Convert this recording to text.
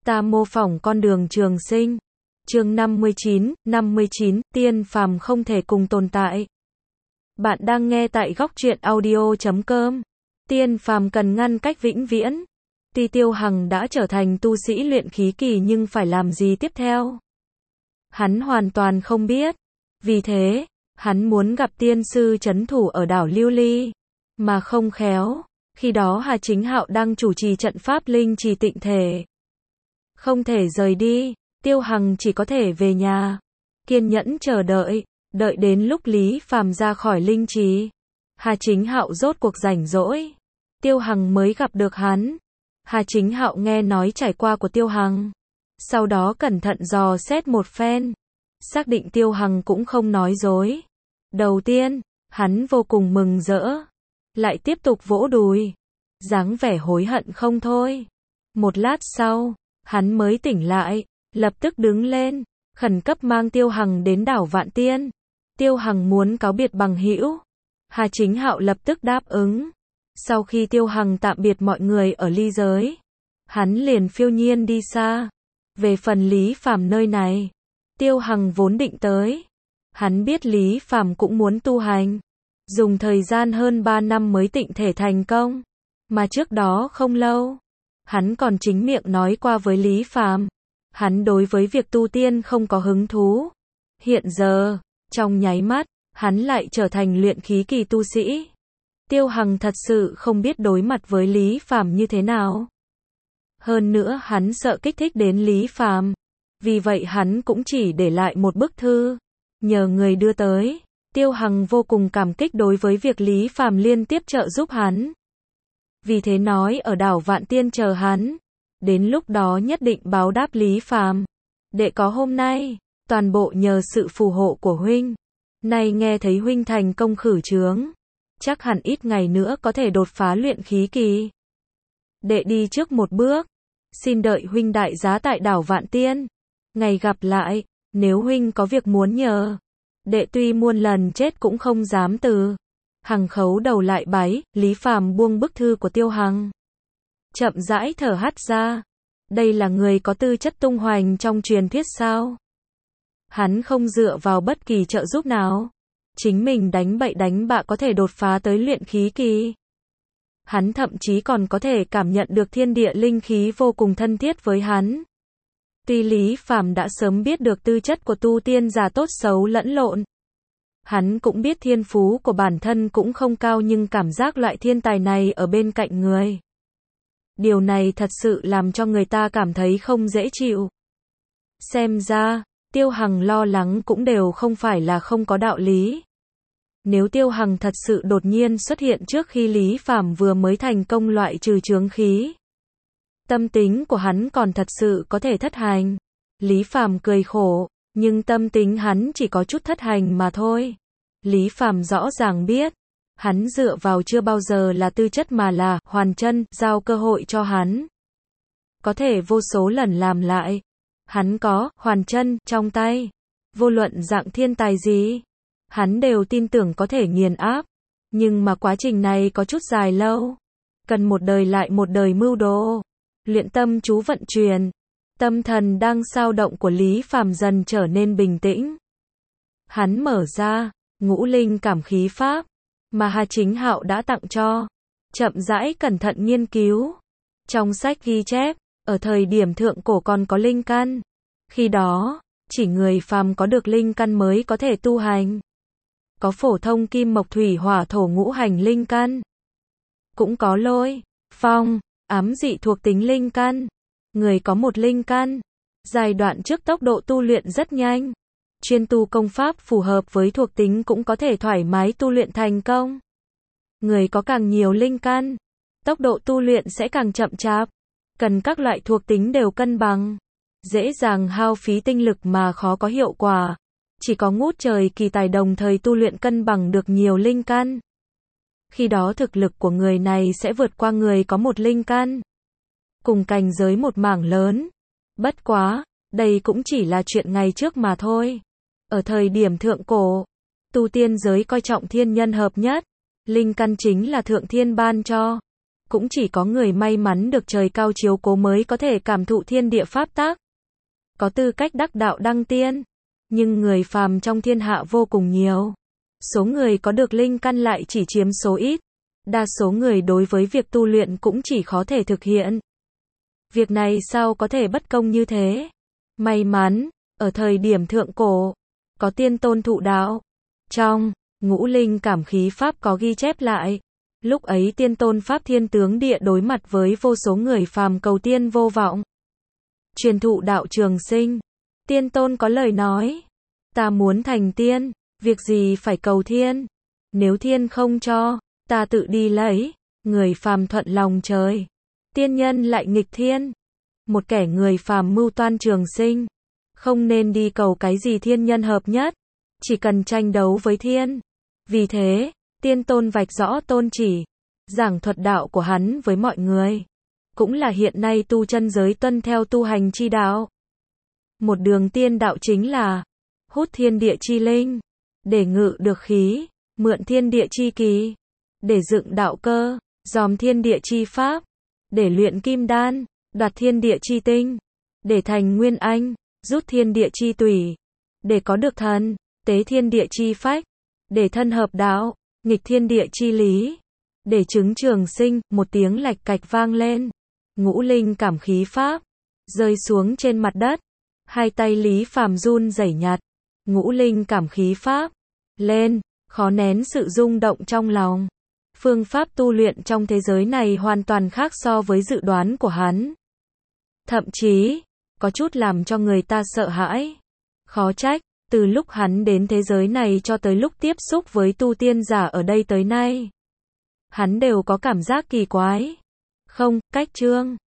Ta mô phỏng con đường trường sinh. Chương 59, tiên phàm không thể cùng tồn tại. Bạn đang nghe tại góc truyện audio.com. Tiên phàm cần ngăn cách vĩnh viễn. Tuy Tiêu Hằng đã trở thành tu sĩ luyện khí kỳ nhưng phải làm gì tiếp theo? Hắn hoàn toàn không biết. Vì thế, hắn muốn gặp tiên sư trấn thủ ở đảo Lưu Ly. Mà không khéo, khi đó Hà Chính Hạo đang chủ trì trận pháp linh trì tịnh thể. Không thể rời đi, Tiêu Hằng chỉ có thể về nhà. Kiên nhẫn chờ đợi, đợi đến lúc Lý Phàm ra khỏi linh trì. Hà Chính Hạo rốt cuộc rảnh rỗi. Tiêu Hằng mới gặp được hắn. Hà Chính Hạo nghe nói trải qua của Tiêu Hằng. Sau đó cẩn thận dò xét một phen. Xác định Tiêu Hằng cũng không nói dối. Đầu tiên, hắn vô cùng mừng rỡ. Lại tiếp tục vỗ đùi. Dáng vẻ hối hận không thôi. Một lát sau, hắn mới tỉnh lại, lập tức đứng lên, khẩn cấp mang Tiêu Hằng đến đảo Vạn Tiên. Tiêu Hằng muốn cáo biệt bằng hữu. Hà Chính Hạo lập tức đáp ứng. Sau khi Tiêu Hằng tạm biệt mọi người ở ly giới, hắn liền phiêu nhiên đi xa. Về phần Lý Phàm nơi này, Tiêu Hằng vốn định tới. Hắn biết Lý Phàm cũng muốn tu hành, dùng thời gian hơn 3 năm mới tịnh thể thành công. Mà trước đó không lâu, hắn còn chính miệng nói qua với Lý Phàm, hắn đối với việc tu tiên không có hứng thú. Hiện giờ, trong nháy mắt, hắn lại trở thành luyện khí kỳ tu sĩ. Tiêu Hằng thật sự không biết đối mặt với Lý Phàm như thế nào. Hơn nữa hắn sợ kích thích đến Lý Phàm, vì vậy hắn cũng chỉ để lại một bức thư, nhờ người đưa tới. Tiêu Hằng vô cùng cảm kích đối với việc Lý Phàm liên tiếp trợ giúp hắn. Vì thế nói ở đảo Vạn Tiên chờ hắn, đến lúc đó nhất định báo đáp Lý Phàm. Đệ có hôm nay, toàn bộ nhờ sự phù hộ của huynh. Nay nghe thấy huynh thành công khử chướng, chắc hẳn ít ngày nữa có thể đột phá luyện khí kỳ. Đệ đi trước một bước, xin đợi huynh đại giá tại đảo Vạn Tiên. Ngày gặp lại, nếu huynh có việc muốn nhờ, đệ tuy muôn lần chết cũng không dám từ. Hằng khấu đầu lại bái. Lý Phàm buông bức thư của Tiêu Hằng, chậm rãi thở hắt ra. Đây là người có tư chất tung hoành trong truyền thuyết sao? Hắn không dựa vào bất kỳ trợ giúp nào, chính mình đánh bậy đánh bạ có thể đột phá tới luyện khí kỳ. Hắn thậm chí còn có thể cảm nhận được thiên địa linh khí vô cùng thân thiết với hắn. Tuy Lý Phàm đã sớm biết được tư chất của tu tiên giả tốt xấu lẫn lộn, hắn cũng biết thiên phú của bản thân cũng không cao, nhưng cảm giác loại thiên tài này ở bên cạnh người, điều này thật sự làm cho người ta cảm thấy không dễ chịu. Xem ra, Tiêu Hằng lo lắng cũng đều không phải là không có đạo lý. Nếu Tiêu Hằng thật sự đột nhiên xuất hiện trước khi Lý Phàm vừa mới thành công loại trừ chướng khí, tâm tính của hắn còn thật sự có thể thất hành. Lý Phàm cười khổ, nhưng tâm tính hắn chỉ có chút thất hành mà thôi. Lý Phàm rõ ràng biết, hắn dựa vào chưa bao giờ là tư chất mà là Hoàn Chân giao cơ hội cho hắn. Có thể vô số lần làm lại. Hắn có Hoàn Chân trong tay. Vô luận dạng thiên tài gì, hắn đều tin tưởng có thể nghiền áp. Nhưng mà quá trình này có chút dài lâu. Cần một đời lại một đời mưu đồ. Luyện tâm chú vận chuyển. Tâm thần đang xao động của Lý Phàm dần trở nên bình tĩnh. Hắn mở ra ngũ linh cảm khí pháp mà Hà Chính Hạo đã tặng cho, chậm rãi cẩn thận nghiên cứu. Trong sách ghi chép, ở thời điểm thượng cổ còn có linh căn. Khi đó, chỉ người phàm có được linh căn mới có thể tu hành. Có phổ thông kim mộc thủy hỏa thổ ngũ hành linh căn. Cũng có lôi, phong, ám dị thuộc tính linh căn. Người có một linh căn, giai đoạn trước tốc độ tu luyện rất nhanh. Chuyên tu công pháp phù hợp với thuộc tính cũng có thể thoải mái tu luyện thành công. Người có càng nhiều linh căn, tốc độ tu luyện sẽ càng chậm chạp. Cần các loại thuộc tính đều cân bằng, dễ dàng hao phí tinh lực mà khó có hiệu quả. Chỉ có ngút trời kỳ tài đồng thời tu luyện cân bằng được nhiều linh căn. Khi đó thực lực của người này sẽ vượt qua người có một linh căn, cùng cảnh giới một mảng lớn. Bất quá, đây cũng chỉ là chuyện ngày trước mà thôi. Ở thời điểm thượng cổ, tu tiên giới coi trọng thiên nhân hợp nhất. Linh căn chính là thượng thiên ban cho. cũng chỉ có người may mắn được trời cao chiếu cố mới có thể cảm thụ thiên địa pháp tắc, có tư cách đắc đạo đăng tiên. Nhưng người phàm trong thiên hạ vô cùng nhiều. Số người có được linh căn lại chỉ chiếm số ít. Đa số người đối với việc tu luyện cũng chỉ khó thể thực hiện. Việc này sao có thể bất công như thế? May mắn, ở thời điểm thượng cổ, có tiên tôn thụ đạo. Trong Ngũ Linh Cảm Khí Pháp có ghi chép lại, lúc ấy tiên tôn Pháp Thiên Tướng Địa đối mặt với vô số người phàm cầu tiên vô vọng. Truyền thụ đạo trường sinh. Tiên tôn có lời nói, ta muốn thành tiên, việc gì phải cầu thiên? Nếu thiên không cho, ta tự đi lấy. Người phàm thuận lòng trời, tiên nhân lại nghịch thiên. Một kẻ người phàm mưu toan trường sinh, không nên đi cầu cái gì thiên nhân hợp nhất, chỉ cần tranh đấu với thiên. Vì thế, tiên tôn vạch rõ tôn chỉ, giảng thuật đạo của hắn với mọi người. Cũng là hiện nay tu chân giới tuân theo tu hành chi đạo. Một đường tiên đạo chính là hút thiên địa chi linh, để ngự được khí, mượn thiên địa chi kỳ, để dựng đạo cơ, dòm thiên địa chi pháp, để luyện kim đan, đoạt thiên địa chi tinh, để thành nguyên anh, rút thiên địa chi tủy, để có được thần, tế thiên địa chi phách, để thân hợp đạo, nghịch thiên địa chi lý, để chứng trường sinh. Một tiếng lạch cạch vang lên, Ngũ Linh Cảm Khí Pháp rơi xuống trên mặt đất. Hai tay Lý Phàm run rẩy nhặt Ngũ Linh Cảm Khí Pháp lên, khó nén sự rung động trong lòng. Phương pháp tu luyện trong thế giới này hoàn toàn khác so với dự đoán của hắn. Thậm chí, có chút làm cho người ta sợ hãi. Khó trách, từ lúc hắn đến thế giới này cho tới lúc tiếp xúc với tu tiên giả ở đây tới nay, hắn đều có cảm giác kỳ quái. Không, cách chương